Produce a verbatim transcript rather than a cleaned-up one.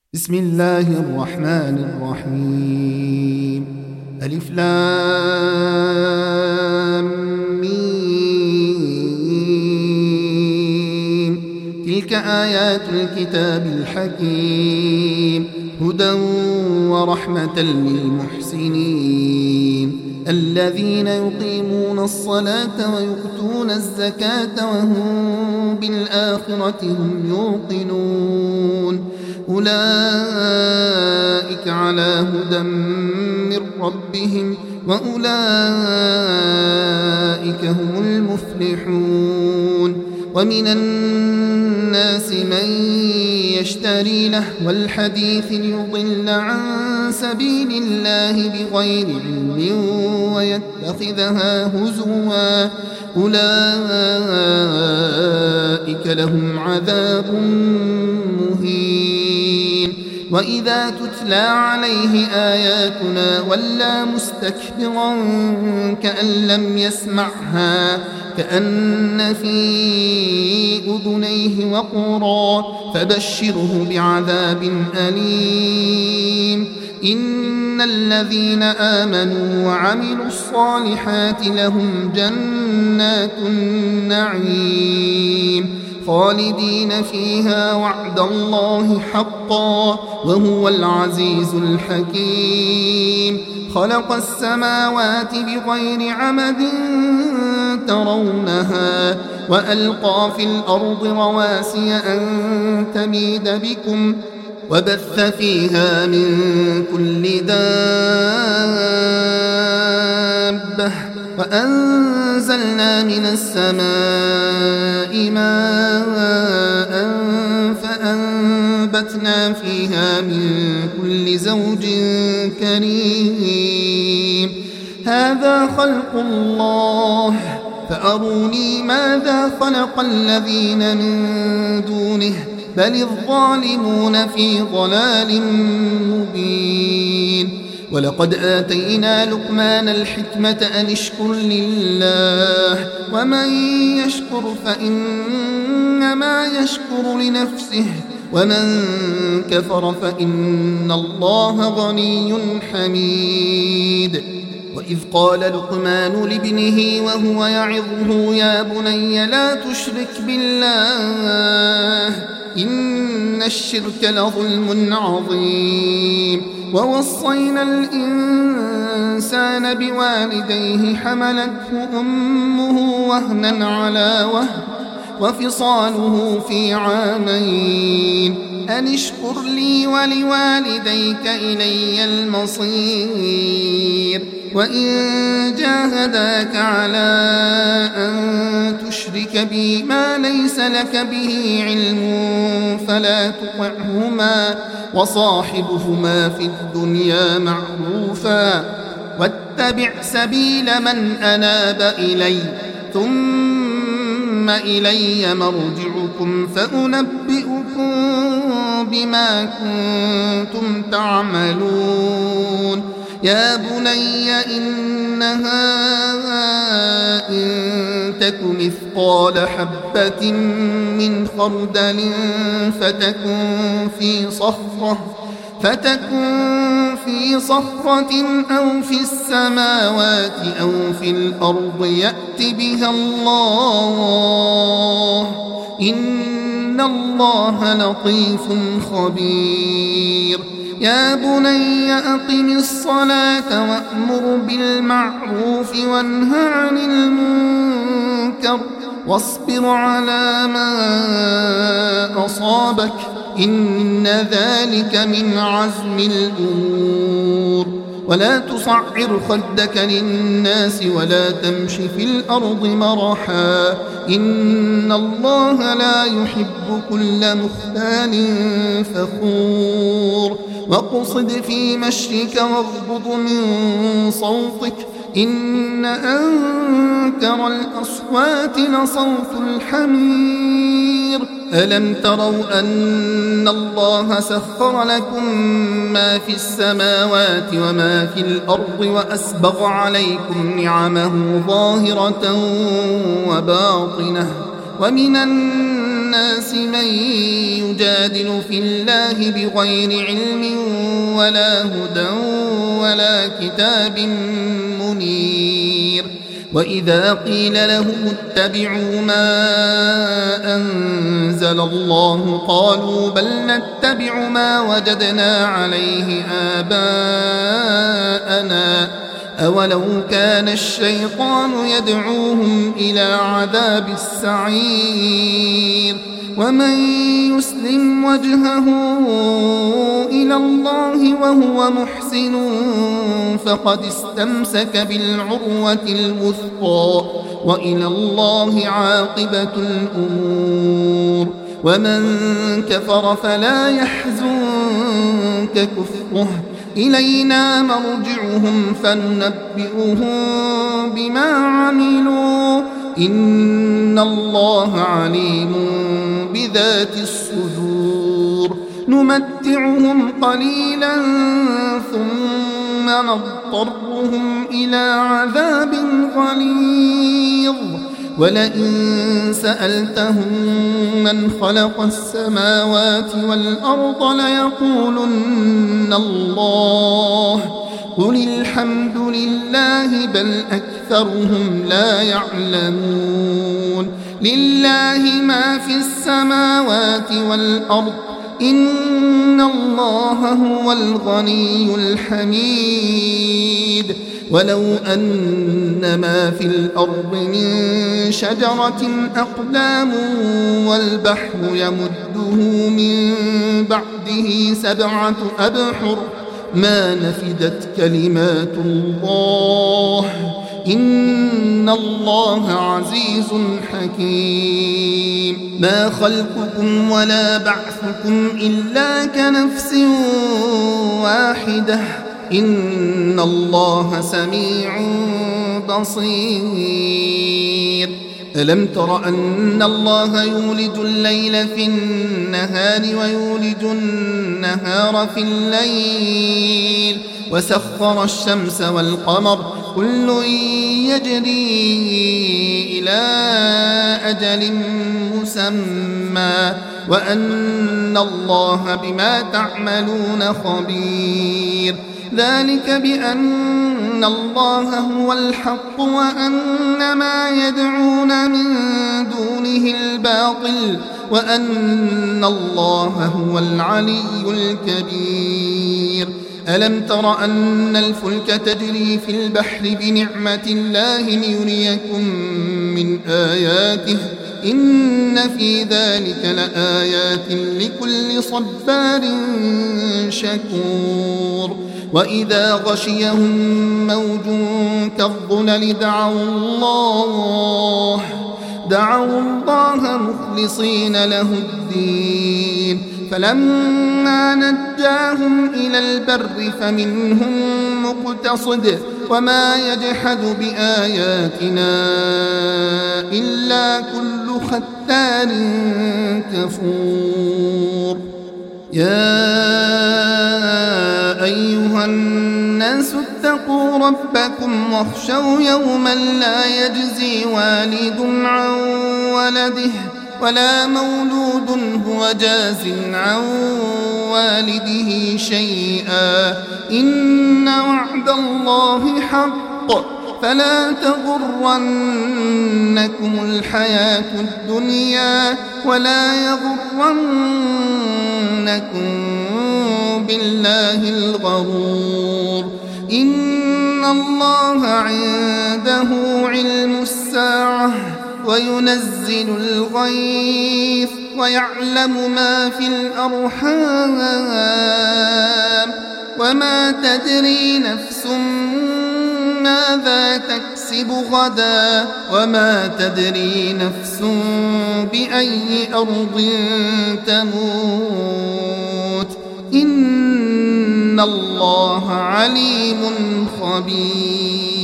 بسم الله الرحمن الرحيم ألف لام ميم تلك آيات الكتاب الحكيم هدى ورحمة للمحسنين الذين يقيمون الصلاة ويؤتون الزكاة وهم بالآخرة هم يوقنون أولئك على هدى من ربهم وأولئك هم المفلحون ومن الناس من يشتري لهو الحديث ليضل عن سبيل الله بغير علم ويتخذها هزوا أولئك لهم عذاب مهين وإذا تتلى عليه آياتنا ولى مستكبرا كأن لم يسمعها كأن في أذنيه وقرا فبشره بعذاب أليم إن الذين آمنوا وعملوا الصالحات لهم جنات النعيم خالدين فيها وعد الله حقا وهو العزيز الحكيم خلق السماوات بغير عمد ترونها وألقى في الأرض رواسي أن تميد بكم وبث فيها من كل دابة وأنزلنا من السماء ماء فأنبتنا فيها من كل زوج كريم هذا خلق الله فأروني ماذا خلق الذين من دونه بل الظالمون في ضلال مبين ولقد آتينا لقمان الحكمة أن اشكر لله ومن يشكر فإنما يشكر لنفسه ومن كفر فإن الله غني حميد وإذ قال لقمان لابنه وهو يعظه يا بني لا تشرك بالله إن الشرك لظلم عظيم ووصينا الإنسان بوالديه حملته أمه وهنا على وهن وفصاله في عامين أن اشكر لي ولوالديك إلي المصير وإن جاهداك على أن تشرك بي ما ليس لك به علم فلا تطعهما وصاحبهما في الدنيا معروفا واتبع سبيل من أناب إلي ثم إلي مرجعكم فأنبئكم بما كنتم تعملون يا بني إنها إن تك مثقال حبة من خردل فتكن في صخرة فتكن في صخرة أو في السماوات أو في الأرض يأت بها الله إن الله لطيف خبير يا بني أقم الصلاة وأمر بالمعروف وانه عن المنكر واصبر على ما أصابك إن ذلك من عزم الأمور ولا تصعر خدك للناس ولا تمش في الأرض مرحا إن الله لا يحب كل مختال فخور واقصد في مشيك واغضض من صوتك إن أنكر الأصوات لصوت الحمير ألم تروا أن الله سخر لكم ما في السماوات وما في الأرض وأسبغ عليكم نعمه ظاهرة وباطنة ومن الناس الناس من يجادل في الله بغير علم ولا هدى ولا كتاب منير وإذا قيل لهم اتبعوا ما أنزل الله قالوا بل نتبع ما وجدنا عليه آباءنا أولو كان الشيطان يدعوهم إلى عذاب السعير ومن يسلم وجهه إلى الله وهو محسن فقد استمسك بالعروة الوثقى وإلى الله عاقبة الأمور ومن كفر فلا يحزنك كفره إلينا مرجعهم فننبئهم بما عملوا إن الله عليم بذات الصدور نمتعهم قليلا ثم نضطرهم إلى عذاب غليظ ولئن سألتهم من خلق السماوات والأرض ليقولن الله قل الحمد لله بل أكثرهم لا يعلمون لله ما في السماوات والأرض إن الله هو الغني الحميد ولو أن ما في الأرض من شجرة أقلام والبحر يمده من بعده سبعة أبحر ما نفدت كلمات الله إن الله عزيز حكيم ما خلقكم ولا بعثكم إلا كنفس واحدة إن الله سميع بصير ألم تر أن الله يولج الليل في النهار ويولج النهار في الليل وسخر الشمس والقمر كل يجري إلى أجل مسمى وأن الله بما تعملون خبير ذلك بأن الله هو الحق وأن ما يدعون من دونه الباطل وأن الله هو العلي الكبير ألم تر أن الفلك تجري في البحر بنعمة الله ليريكم من آياته إن في ذلك لآيات لكل صبار شكور وإذا غشيهم موج كالظلل دعوا الله دعوا الله مخلصين له الدين فلما نجاهم إلى البر فمنهم مقتصد وما يجحد بآياتنا إلا كل ختان كفور يا أيها الناس اتقوا ربكم واخشوا يوما لا يجزي والد عن ولده ولا مولود هو جاز عن والده شيئا إن وعد الله حق فلا تغرنكم الحياة الدنيا ولا يغرنكم بالله الغرور إن الله عنده علم الساعة وينزل الغيث ويعلم ما في الأرحام وما تدري نفس ماذا تكسب غدا وما تدري نفس بأي أرض تموت إن الله عليم خبير